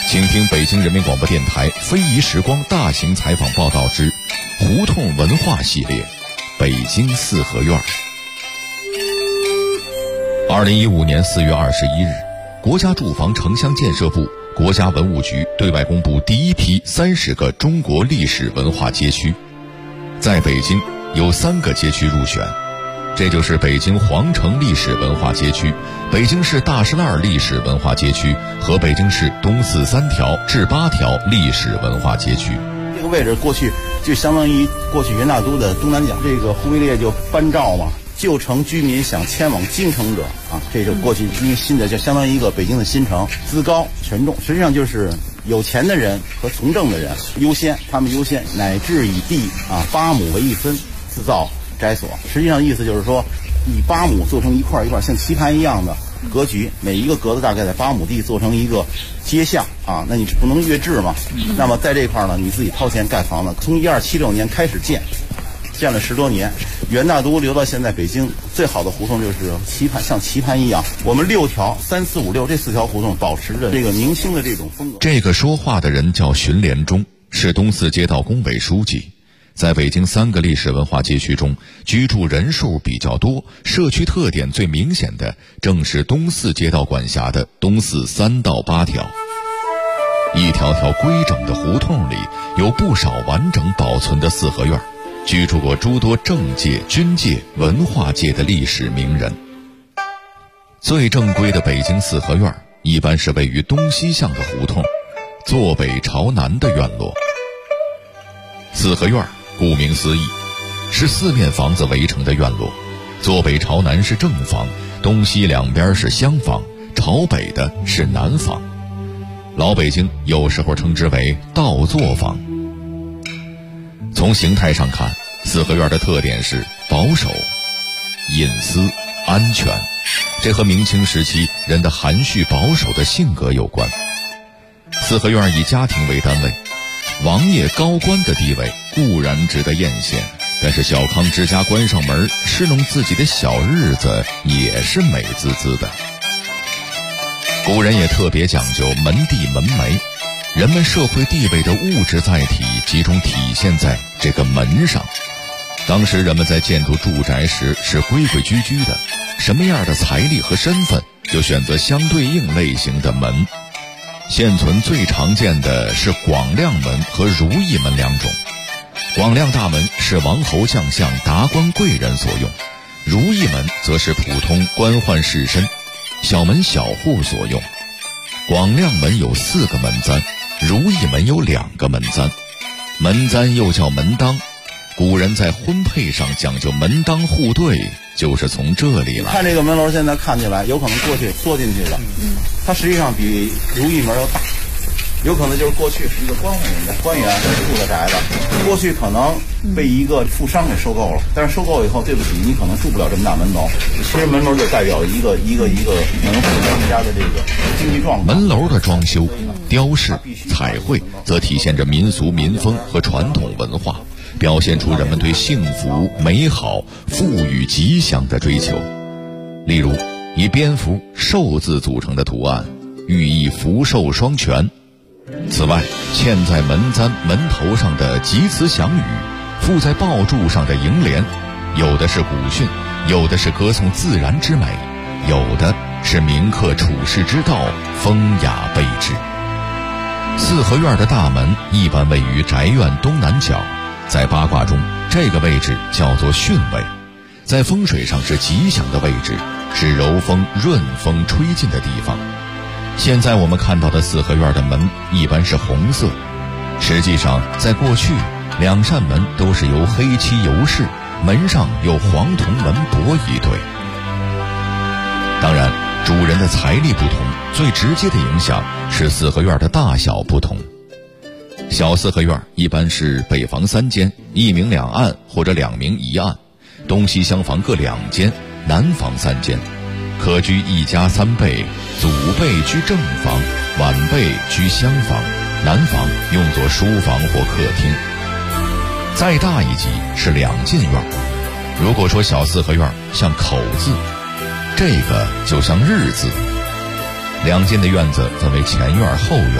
请听北京人民广播电台非遗时光大型采访报道之胡同文化系列，北京四合院。2015年4月21日，国家住房城乡建设部、国家文物局对外公布第一批30个中国历史文化街区，在北京有3个街区入选，这就是北京皇城历史文化街区、北京市大栅栏历史文化街区和北京市东四3条至8条历史文化街区。 这个位置过去就相当于过去元大都的东南角，这个红卫列就颁诏嘛，旧城居民想迁往京城者啊，这就过去一个新的，就相当于一个北京的新城，资高权重，实际上就是有钱的人和从政的人优先，他们优先，乃至以地8亩为一分，自造宅所。实际上意思就是说，以8亩做成一块一块像棋盘一样的格局，每一个格子大概在8亩地做成一个街巷啊，那你不能越制嘛。那么在这块呢，你自己掏钱盖房子，从1276年开始建了10多年，元大都留到现在，北京最好的胡同就是棋盘，像棋盘一样。我们6条3、4、5、6这4条胡同保持着这个明清的这种风格。 这个说话的人叫荀连忠，是东四街道工委书记。在北京3个历史文化街区中，居住人数比较多、社区特点最明显的，正是东四街道管辖的东四3到8条。一条条规整的胡同里，有不少完整保存的四合院，居住过诸多政界、军界、文化界的历史名人。最正规的北京四合院一般是位于东西向的胡同，坐北朝南的院落。四合院顾名思义，是4面房子围成的院落，坐北朝南是正房，东西两边是厢房，朝北的是南房。老北京有时候称之为倒座房。从形态上看，四合院的特点是保守、隐私、安全，这和明清时期人的含蓄保守的性格有关。四合院以家庭为单位，王爷高官的地位固然值得艳羡，但是小康之家关上门侍弄自己的小日子也是美滋滋的。古人也特别讲究门第门楣，人们社会地位的物质载体集中体现在这个门上。当时人们在建筑住宅时是规规矩矩的，什么样的财力和身份就选择相对应类型的门。现存最常见的是广亮门和如意门2种。广亮大门是王侯将相、达官贵人所用，如意门则是普通官宦士绅、小门小户所用。广亮门有4个门簪，如意门有2个门簪。门簪又叫门当，古人在婚配上讲究门当户对，就是从这里来。 看这个门楼现在看起来有可能过去缩进去了，它实际上比如意门要大，有可能就是过去是一个官员住的宅子，过去可能被一个富商给收购了，但是收购以后，对不起，你可能住不了这么大门楼。其实门楼就代表一个门户他们家的这个经济状况。 门楼的装修、雕饰、彩绘，则体现着民俗民风和传统文化，表现出人们对幸福、美好、富裕、吉祥的追求。例如，以蝙蝠、寿字组成的图案，寓意福寿双全。此外，嵌在门簪门头上的吉词祥语，附在爆柱上的楹联，有的是古训，有的是歌颂自然之美，有的是铭刻处世之道，风雅备至。四合院的大门一般位于宅院东南角，在八卦中，这个位置叫做巽位，在风水上是吉祥的位置，是柔风润风吹进的地方。现在我们看到的四合院的门一般是红色，实际上在过去2扇门都是由黑漆油饰，门上有黄铜门箔一对。当然，主人的财力不同，最直接的影响是四合院的大小不同。小四合院一般是北房3间，1明2暗或者2明1暗，东西厢房各2间，南房3间，可居1家3辈，祖辈居正房，晚辈居厢房，南房用作书房或客厅。再大一级是2进院，如果说小四合院像口字，这个就像日字。2进的院子分为前院后院，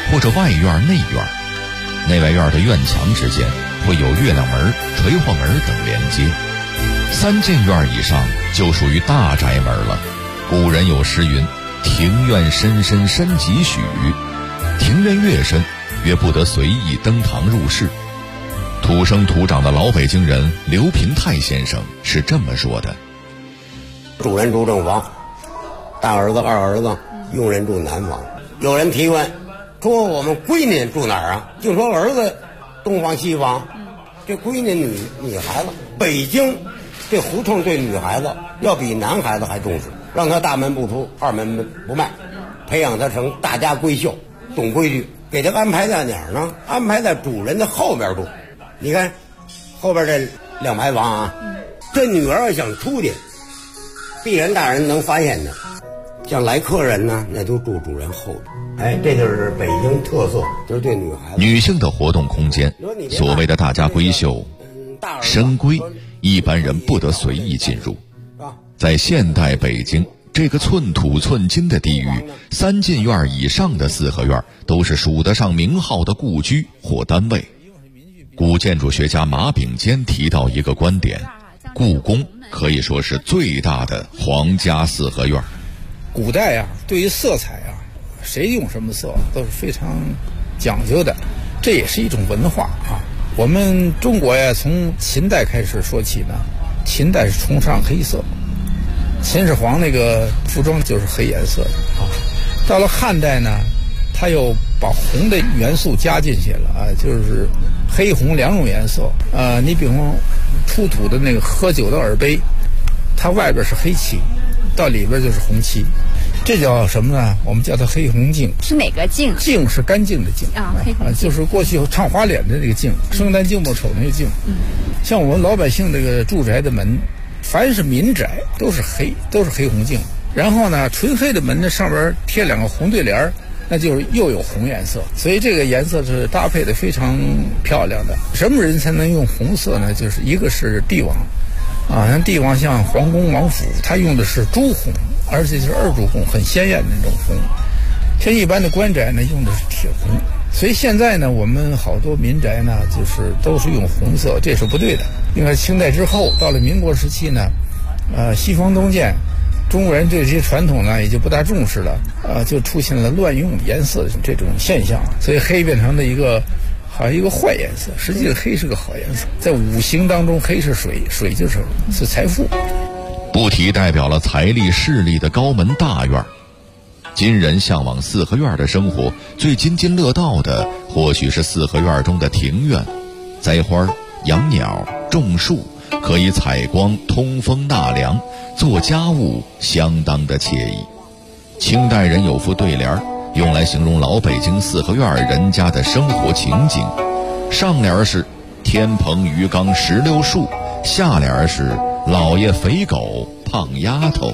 或者外院内院。内外院的院墙之间会有月亮门、垂花门等连接。3进院以上就属于大宅门了。古人有诗云：庭院深深深几许，庭院越深越不得随意登堂入室。土生土长的老北京人刘平泰先生是这么说的： 主人住正房，大儿子、二儿子，佣人住南房。有人提问说我们闺女住哪儿啊？就说儿子东房西房，这闺女女孩子，北京这胡同对女孩子要比男孩子还重视，让她大门不出，二门不迈，培养她成大家闺秀，懂规矩。给她安排在哪儿呢？安排在主人的后边住。你看后边这2排房啊，这女儿要想出去，必然大人能发现的。像来客人呢，那就住主人后边。这就是北京特色，就是对女孩子。 女性的活动空间，所谓的大家闺秀、深闺，一般人不得随意进入。在现代北京这个寸土寸金的地域，3进院以上的四合院都是数得上名号的故居或单位。古建筑学家马秉坚提到一个观点：故宫可以说是最大的皇家四合院。 古代啊，对于色彩啊，谁用什么色都是非常讲究的，这也是一种文化啊。我们中国呀，从秦代开始说起呢，秦代是崇尚黑色，秦始皇那个服装就是黑颜色的啊。到了汉代呢，他又把红的元素加进去了啊，就是黑红2种颜色。你比方出土的那个喝酒的耳杯，它外边是黑漆，到里边就是红漆，这叫什么呢？我们叫它黑红净。 是哪个净？ 净是干净的净啊，就是过去唱花脸的那个净，生旦净末丑那个净。像我们老百姓这个住宅的门，凡是民宅都是黑，都是黑红净。然后呢，纯黑的门呢，上边贴2个红对联，那就是又有红颜色，所以这个颜色是搭配的非常漂亮的。什么人才能用红色呢？就是一个是帝王啊，像帝王像皇宫王府，他用的是朱红，而且是2柱红，很鲜艳的那种红。像一般的官宅呢，用的是铁红。所以现在呢，我们好多民宅呢，就是都是用红色，这是不对的。因为清代之后，到了民国时期呢，西方东渐，中国人对这些传统呢也就不大重视了，就出现了乱用颜色的这种现象，所以黑变成了一个好像一个坏颜色，实际上黑是个好颜色。在五行当中，黑是水，水就是财富。 不提代表了财力势力的高门大院，今人向往四合院的生活，最津津乐道的或许是四合院中的庭院，栽花、养鸟、种树，可以采光、通风、纳凉，做家务相当的惬意。清代人有副对联，用来形容老北京四合院人家的生活情景。上联是天棚鱼缸16树，下联是老爷肥狗胖丫头。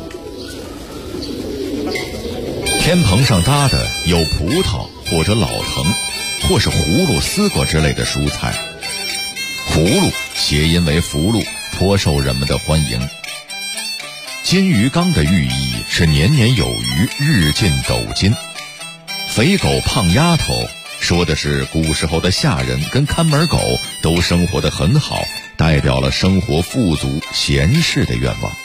天棚上搭的有葡萄或者老藤，或是葫芦、丝瓜之类的蔬菜。葫芦谐音为福禄，颇受人们的欢迎。金鱼缸的寓意是年年有余，日进斗金。肥狗胖丫头说的是古时候的下人跟看门狗都生活得很好，代表了生活富足闲适的愿望。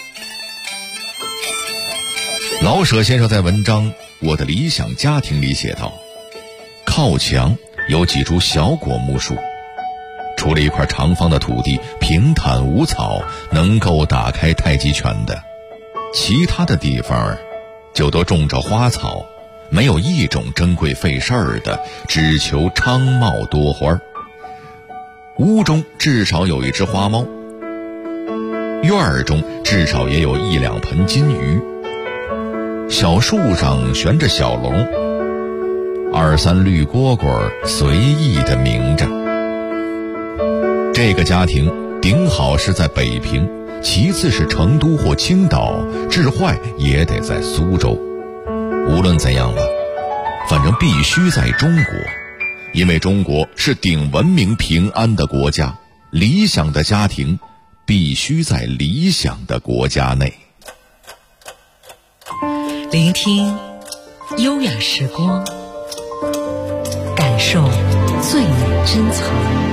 老舍先生在文章《我的理想家庭》里写道，靠墙有几株小果木树，除了一块长方的土地平坦无草，能够打开太极拳的，其他的地方就都种着花草，没有一种珍贵费事儿的，只求昌茂多花。屋中至少有一只花猫，院儿中至少也有1、2盆金鱼，小树上悬着小龙，2、3绿蝈蝈随意地鸣着。这个家庭顶好是在北平，其次是成都或青岛，至坏也得在苏州。无论怎样吧，反正必须在中国，因为中国是顶文明平安的国家，理想的家庭必须在理想的国家内。 聆听优雅时光， 受最美珍藏。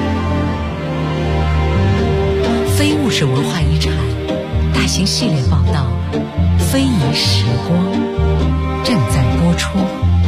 非物质文化遗产大型系列报道《非遗时光》正在播出。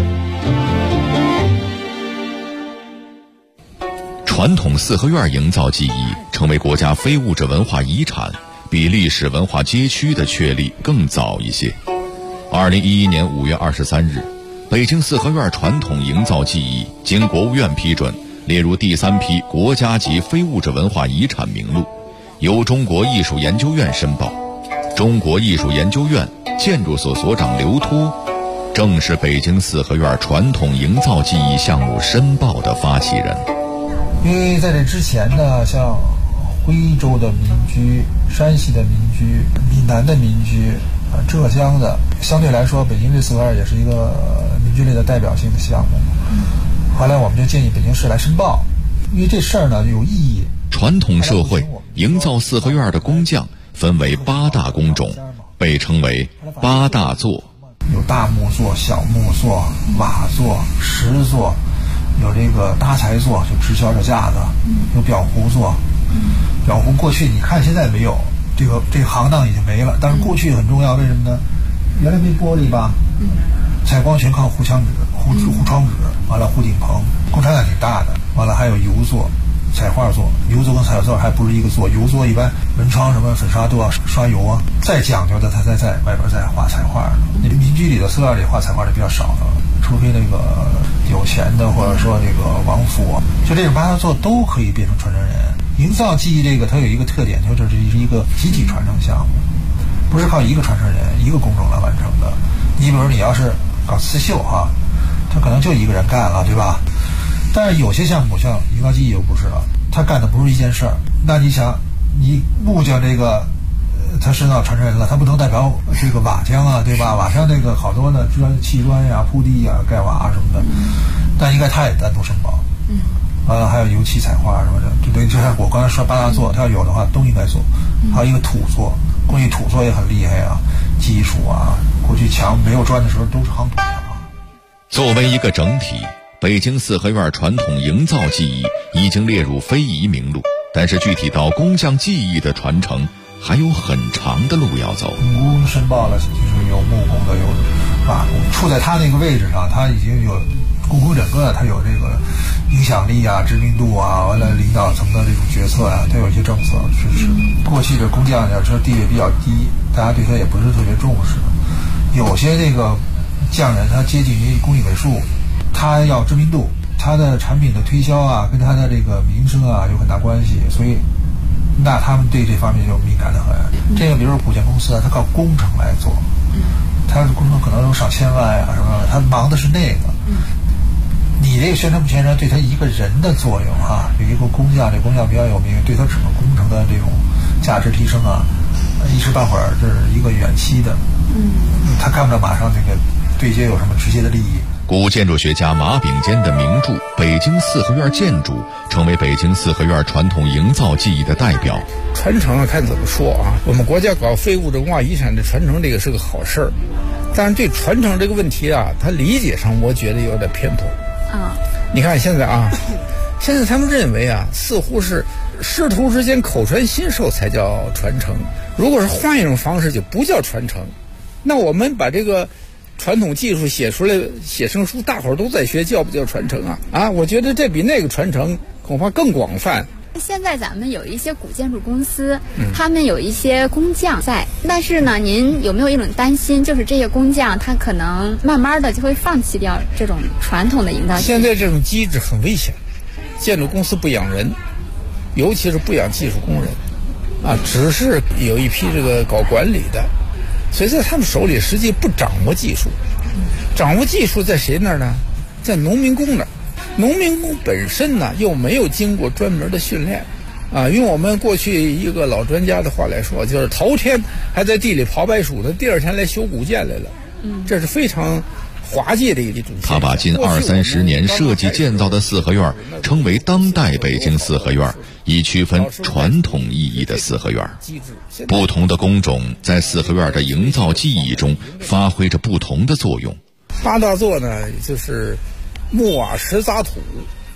传统四合院营造技艺成为国家非物质文化遗产，比历史文化街区的确立更早一些。2011年5月23日，北京四合院传统营造技艺经国务院批准，列入第3批国家级非物质文化遗产名录，由中国艺术研究院申报。中国艺术研究院建筑所所长刘托正是北京四合院传统营造技艺项目申报的发起人。 因为在这之前呢，像徽州的民居、山西的民居、闽南的民居、浙江的，相对来说北京这四合院也是一个民居类的代表性的项目。后来我们就建议北京市来申报，因为这事儿呢有意义。 传统社会营造四合院的工匠分为8大工种，被称为8大作。 有大木作、小木作、瓦作、石作，有这个搭材作，就直销的架子，有裱糊作。裱糊过去你看现在没有，这个行当已经没了，但是过去很重要，为什么呢？原来没玻璃吧，采光全靠糊墙纸、糊窗纸，完了糊顶棚，工厂量挺大的。完了还有油作、彩画作，油作跟彩画作还不是一个作，油作一般门窗什么粉刷都要刷油啊，再讲究的它在外边再画彩画。那民居里的四合院里画彩画的比较少的，除非那个有钱的或者说那个王府，就这种8大作都可以变成传承人。营造技艺这个它有一个特点，就是是一个集体传承项目，不是靠一个传承人一个工种来完成的。你比如你要是搞刺绣哈，他可能就一个人干了，对吧？但是有些项目像营造技艺就不是了，他干的不是一件事儿。那你想，你木匠这个他申到传承人了，他不能代表这个瓦匠啊，对吧？瓦匠这个好多的砌砖呀、铺地呀、盖瓦什么的，但应该他也单独申报。还有油漆彩画什么的，就像我刚才说8大作，它要有的话都应该做。还有一个土作，工艺土作也很厉害啊，基础啊，过去墙没有砖的时候都是夯土墙。 作为一个整体，北京四合院传统营造技艺已经列入非遗名录，但是具体到工匠技艺的传承，还有很长的路要走。 木工申报了，就是有木工的，有瓦工，处在他那个位置上，他已经有故宫整个它有这个影响力啊、知名度啊，完了领导层的这种决策啊，它有一些政策支持。过去的工匠要知道地位比较低，大家对他也不是特别重视。有些这个匠人他接近于工艺美术，他要知名度，他的产品的推销啊，跟他的这个名声啊有很大关系，所以那他们对这方面就敏感的很。这个比如说古建公司啊，他靠工程来做，他的工程可能有上千万啊什么，他忙的是那个。你这个宣传不宣传对他一个人的作用啊，有一个工匠，这工匠比较有名，对他整个工程的这种价值提升啊，一时半会儿这是一个远期的，他看不到马上这个对接有什么直接的利益。 古建筑学家马秉坚的名著《北京四合院建筑》成为北京四合院传统营造技艺的代表。 传承啊，看怎么说啊？我们国家搞非物质文化遗产的传承，这个是个好事儿，但是对传承这个问题啊，他理解上我觉得有点偏颇。你看现在啊，现在他们认为啊，似乎是师徒之间口传心授才叫传承，如果是换一种方式就不叫传承。那我们把这个传统技术写出来，写成书，大伙儿都在学，叫不叫传承啊？我觉得这比那个传承恐怕更广泛。 现在咱们有一些古建筑公司，他们有一些工匠在，但是呢，您有没有一种担心，就是这些工匠他可能慢慢的就会放弃掉这种传统的营造？ 现在这种机制很危险，建筑公司不养人，尤其是不养技术工人，只是有一批这个搞管理的，所以在他们手里实际不掌握技术，掌握技术在谁那儿呢？在农民工那儿。农民工本身呢又没有经过专门的训练，用我们过去一个老专家的话来说，就是头天还在地里刨白薯的，第二天来修古建来了，这是非常滑稽的一种。 他把近20-30年设计建造的四合院称为当代北京四合院，以区分传统意义的四合院。不同的工种在四合院的营造技艺中发挥着不同的作用。 8大作呢，就是木瓦石杂土，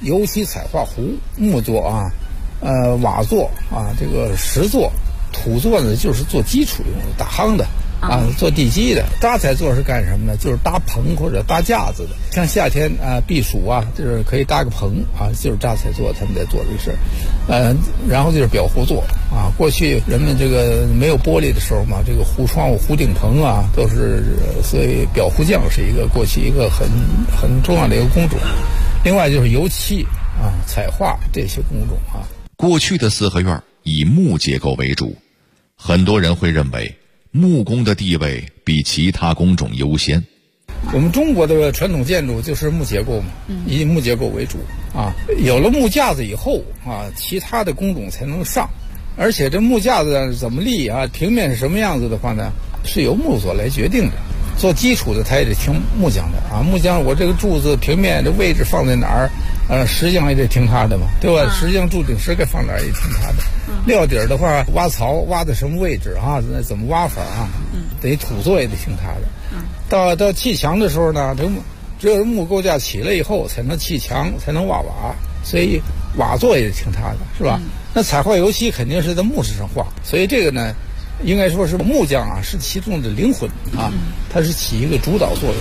油漆彩画壶，木作啊，瓦作啊，这个石作，土作呢就是做基础用的，打夯的。做地基的。搭材座是干什么呢？就是搭棚或者搭架子的。像夏天避暑啊，就是可以搭个棚啊，就是搭材座他们在做这个事儿。然后就是裱糊座啊。过去人们这个没有玻璃的时候嘛，这个糊窗户、糊顶棚啊，都是所以裱糊匠是过去一个很重要的一个工种。另外就是油漆啊、彩画这些工种啊。 过去的四合院以木结构为主，很多人会认为木工的地位比其他工种优先。 我们中国的传统建筑就是木结构嘛，以木结构为主啊。有了木架子以后啊，其他的工种才能上。而且这木架子怎么立啊，平面是什么样子的话呢，是由木作来决定的。做基础的他也得听木匠的啊，木匠我这个柱子平面的位置放在哪儿，石匠也得听他的嘛，对吧？石匠柱顶石该放哪儿也听他的。料底儿的话，挖槽挖在什么位置啊？那怎么挖法啊？得土作也得听他的。到砌墙的时候呢，只有木构架起来以后才能砌墙，才能挖瓦，所以瓦作也得听他的，是吧？那彩画油漆肯定是在木质上画，所以这个呢，应该说是木匠啊，是其中的灵魂啊，它是起一个主导作用。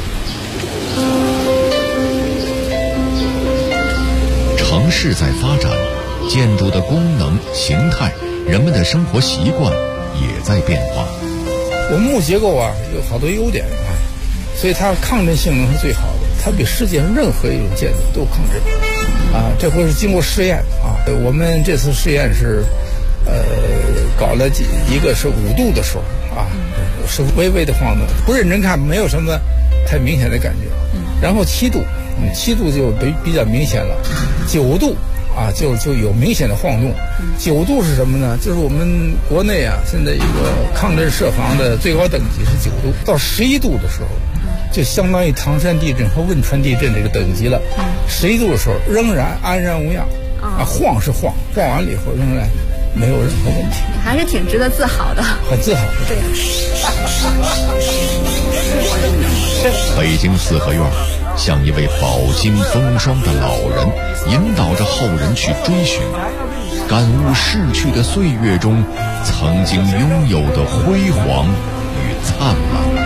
城市在发展，建筑的功能、形态，人们的生活习惯也在变化。 我们木结构啊有好多优点啊，所以它抗震性能是最好的，它比世界上任何一种建筑都抗震啊。这回是经过试验啊，我们这次试验是搞了一个是5度的时候啊，是微微的晃动，不认真看没有什么太明显的感觉。然后7度，7度就比较明显了。9度啊，就有明显的晃动。9度是什么呢？就是我们国内啊，现在一个抗震设防的最高等级是9度，到11度的时候，就相当于唐山地震和汶川地震这个等级了。11度的时候仍然安然无恙啊，晃是晃完了以后仍然没有任何问题， 还是挺值得自豪的， 很自豪的。 对。 北京四合院像一位饱经风霜的老人，引导着后人去追寻，感悟逝去的岁月中曾经拥有的辉煌与灿烂。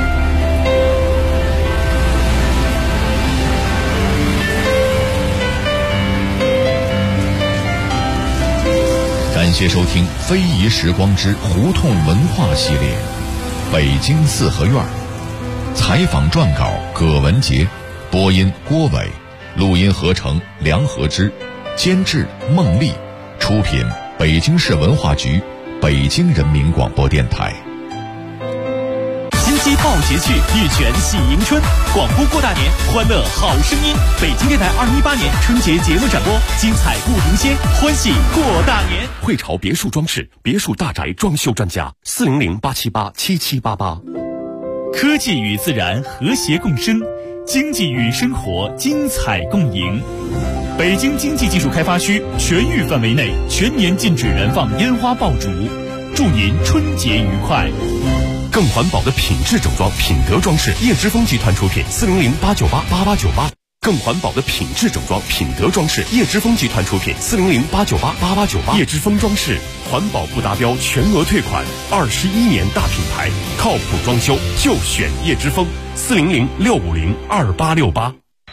感谢收听非遗时光之胡同文化系列，北京四合院。采访撰稿葛文杰，播音郭伟，录音合成梁和之，监制孟丽，出品北京市文化局，北京人民广播电台。 金鸡报捷趣，玉泉喜迎春，广播过大年，欢乐好声音。北京电台2018年春节节目展播，精彩不停歇，欢喜过大年。 汇潮别墅装饰，别墅大宅装修专家，400-878-7788。 科技与自然和谐共生，经济与生活精彩共赢。北京经济技术开发区全域范围内全年禁止燃放烟花爆竹，祝您春节愉快。 更环保的品质整装，品德装饰，叶之峰集团出品，400-898-8898。更环保的品质整装，品德装饰，叶之峰集团出品，400-898-8898。叶之峰装饰，环保不达标全额退款，21年大品牌，靠谱装修就选叶之峰，400-650-2868。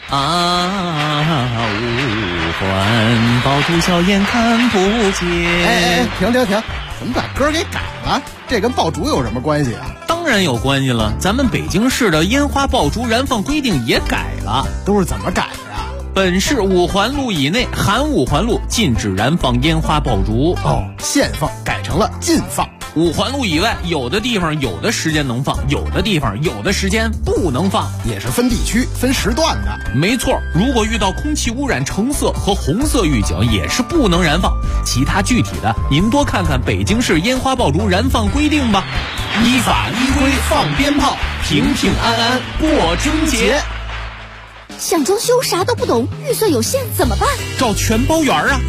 五环爆竹硝烟看不见。 停！怎么把歌给改了？这跟爆竹有什么关系啊？ 当然有关系了，咱们北京市的烟花爆竹燃放规定也改了。 都是怎么改的呀？ 本市5环路以内含5环路禁止燃放烟花爆竹。 限放改成了禁放。 5环路以外，有的地方有的时间能放，有的地方有的时间不能放， 也是分地区分时段的。 没错，如果遇到空气污染橙色和红色预警，也是不能燃放。其他具体的，您多看看北京市烟花爆竹燃放规定吧。依法依规放鞭炮，平平安安过春节。 想装修啥都不懂，预算有限怎么办？ 找全包园啊！